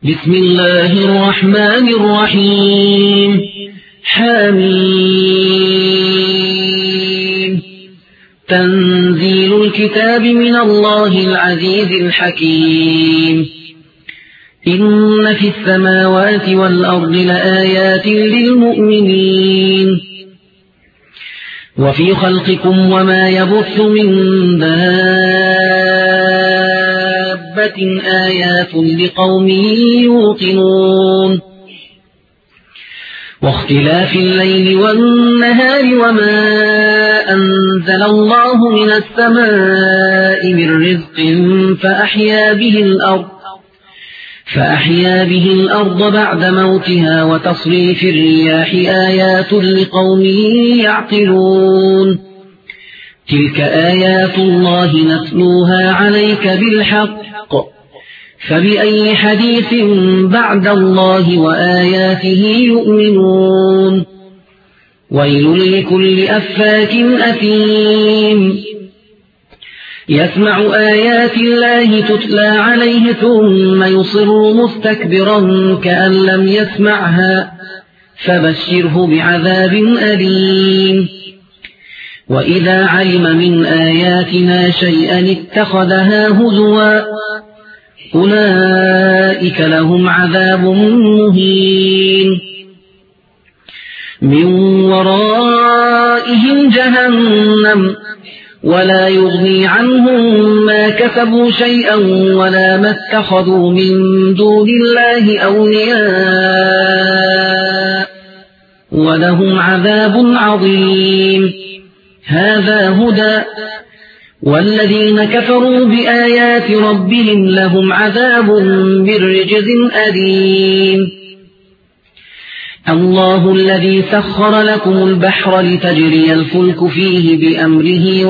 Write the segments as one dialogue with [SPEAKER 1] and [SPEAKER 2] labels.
[SPEAKER 1] بسم الله الرحمن الرحيم حميم تنزيل الكتاب من الله العزيز الحكيم إن في السماوات والأرض لآيات للمؤمنين وفي خلقكم وما يبث من دابة آيات لقوم يوقنون واختلاف الليل والنهار وما أنزل الله من السماء من رزق فأحيا به الأرض بعد موتها وتصريف الرياح آيات لقوم يعقلون تلك آيات الله نتلوها عليك بالحق فبأي حديث بعد الله وآياته يؤمنون ويل لكل أفاك أثيم يسمع آيات الله تتلى عليه ثم يصر مستكبرا كأن لم يسمعها فبشره بعذاب أليم وإذا علم من آياتنا شيئا اتخذها هزوا أولئك لهم عذاب مهين من ورائهم جهنم ولا يغني عنهم ما كسبوا شيئا ولا ما اتخذوا من دون الله أولياء ولهم عذاب عظيم هذا هدى والذين كفروا بآيات ربهم لهم عذاب من رجز أليم الله الذي سخر لكم البحر لتجري الفلك فيه بأمره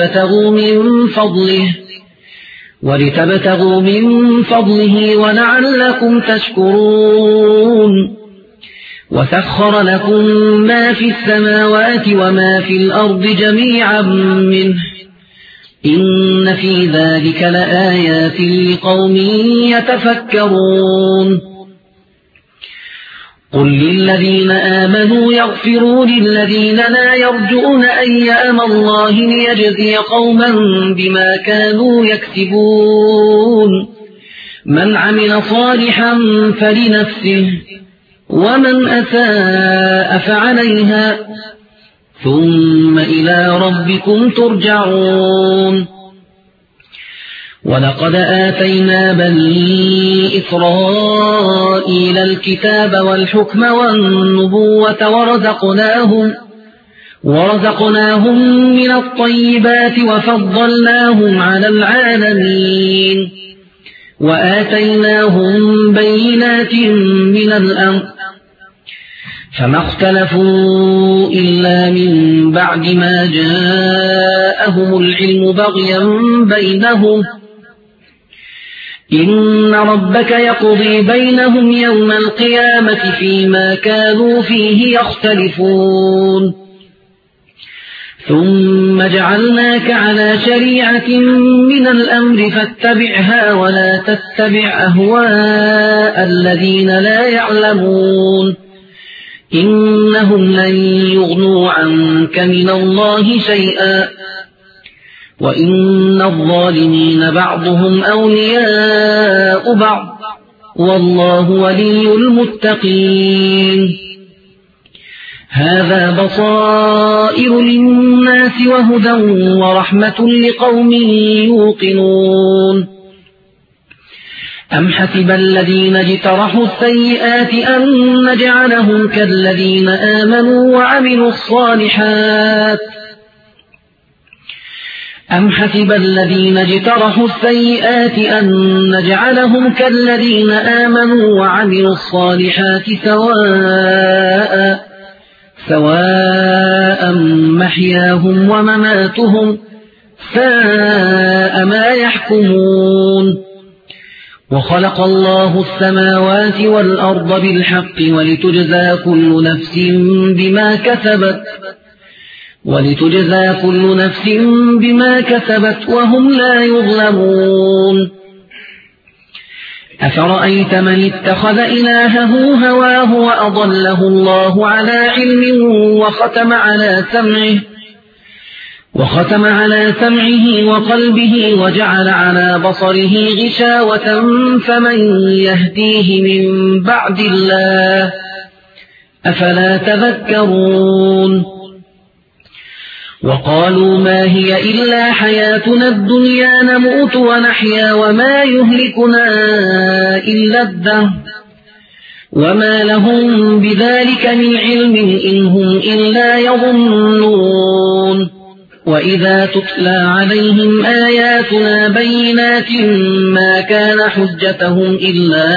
[SPEAKER 1] ولتبتغوا من فضله ولعلكم تشكرون وسخر لكم ما في السماوات وما في الأرض جميعا منه إن في ذلك لآيات لقوم يتفكرون قل للذين آمنوا يغفروا للذين لا يرجون أيام الله ليجزي قوما بما كانوا يكسبون من عمل صالحا فلنفسه ومن أساء فعليها ثم إلى ربكم ترجعون ولقد آتينا بني إسرائيل الكتاب والحكم والنبوة ورزقناهم من الطيبات وفضلناهم على العالمين وآتيناهم بينات من الأمر فما اختلفوا إلا من بعد ما جاءهم العلم بغيا بينهم إن ربك يقضي بينهم يوم القيامة فيما كانوا فيه يختلفون ثم جعلناك على شريعة من الأمر فاتبعها ولا تتبع أهواء الذين لا يعلمون إنهم لن يغنوا عنك من الله شيئا وإن الظالمين بعضهم أولياء بعض والله ولي المتقين هذا بصائر للناس وهدى ورحمة لقوم يوقنون أم حسب الذين اجترحوا السيئات أن نجعلهم كالذين آمنوا وعملوا الصالحات أم حسب الذين اجترحوا السيئات أن نجعلهم كالذين آمنوا وعملوا الصالحات سواء محياهم ومماتهم ساء ما يحكمون وخلق الله السماوات والأرض بالحق ولتجزى كل نفس بما كسبت وهم لا يظلمون أفرأيت من اتخذ إلهه هواه وأضله الله على علم وختم على سمعه وقلبه وجعل على بصره غشاوة فمن يهديه من بعد الله أفلا تذكرون وقالوا ما هي إلا حياتنا الدنيا نموت ونحيا وما يهلكنا إلا الدهر وما لهم بذلك من علم إن هم إلا يظنون وإذا تتلى عليهم آياتنا بينات ما كان حجتهم إلا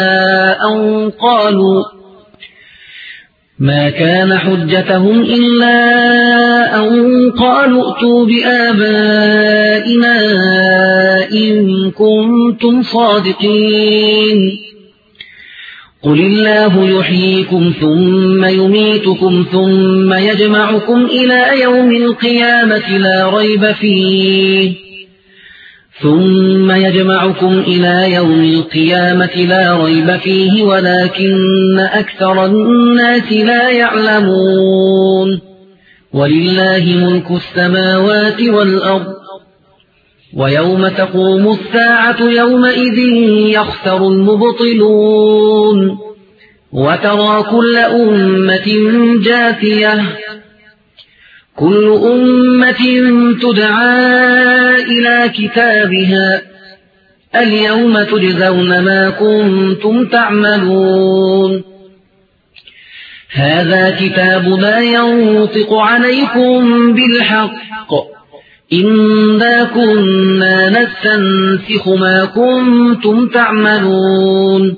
[SPEAKER 1] أن قالوا ائتوا بآبائنا إن كنتم صادقين قل الله يحييكم ثم يميتكم ثم يجمعكم إلى يوم القيامة لا ريب فيه ولكن أكثر الناس لا يعلمون ولله ملك السماوات والأرض ويوم تقوم الساعة يومئذ يخسر المبطلون وترى كل أمة جاثية كل أمة تدعى إلى كتابها اليوم تجزون ما كنتم تعملون هذا كتابنا ينطق عليكم بالحق إنا كنا نستنسخ ما كنتم تعملون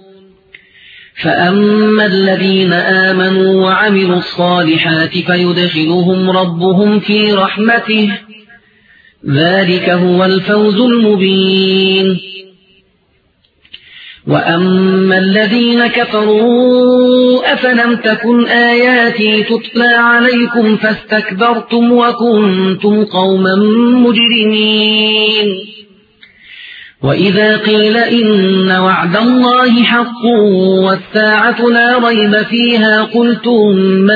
[SPEAKER 1] فأما الذين آمنوا وعملوا الصالحات فيدخلهم ربهم في رحمته ذلك هو الفوز المبين وأما الذين كفروا أفلم تكن آياتي تتلى عليكم فاستكبرتم وكنتم قوما مجرمين وإذا قيل إن وعد الله حق والساعة لا ريب فيها قلتم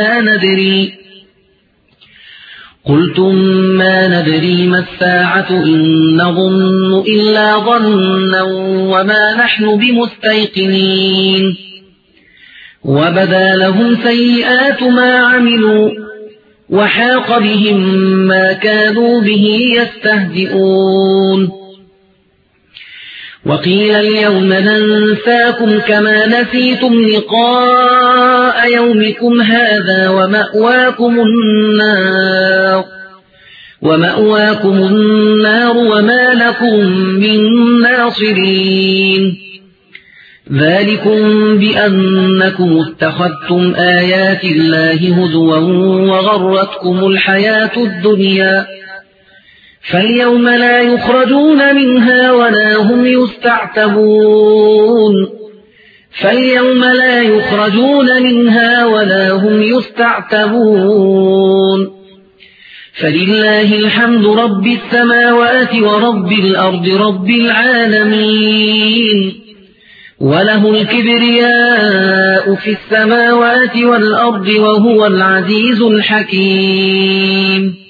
[SPEAKER 1] ما ندري ما الساعة إن نظن إلا ظنا وما نحن بمستيقنين وبدا لهم سيئات ما عملوا وحاق بهم ما كانوا به يستهزئون وقيل اليوم ننساكم كما نسيتم لقاء يومكم هذا ومأواكم النار وما لكم من ناصرين ذلكم بأنكم اتخذتم آيات الله هزوا وغرتكم الحياة الدنيا فاليوم لا يخرجون منها ولا هم يستعتبون فلله الحمد رب السماوات ورب الأرض رب العالمين وله الكبرياء في السماوات والأرض وهو العزيز الحكيم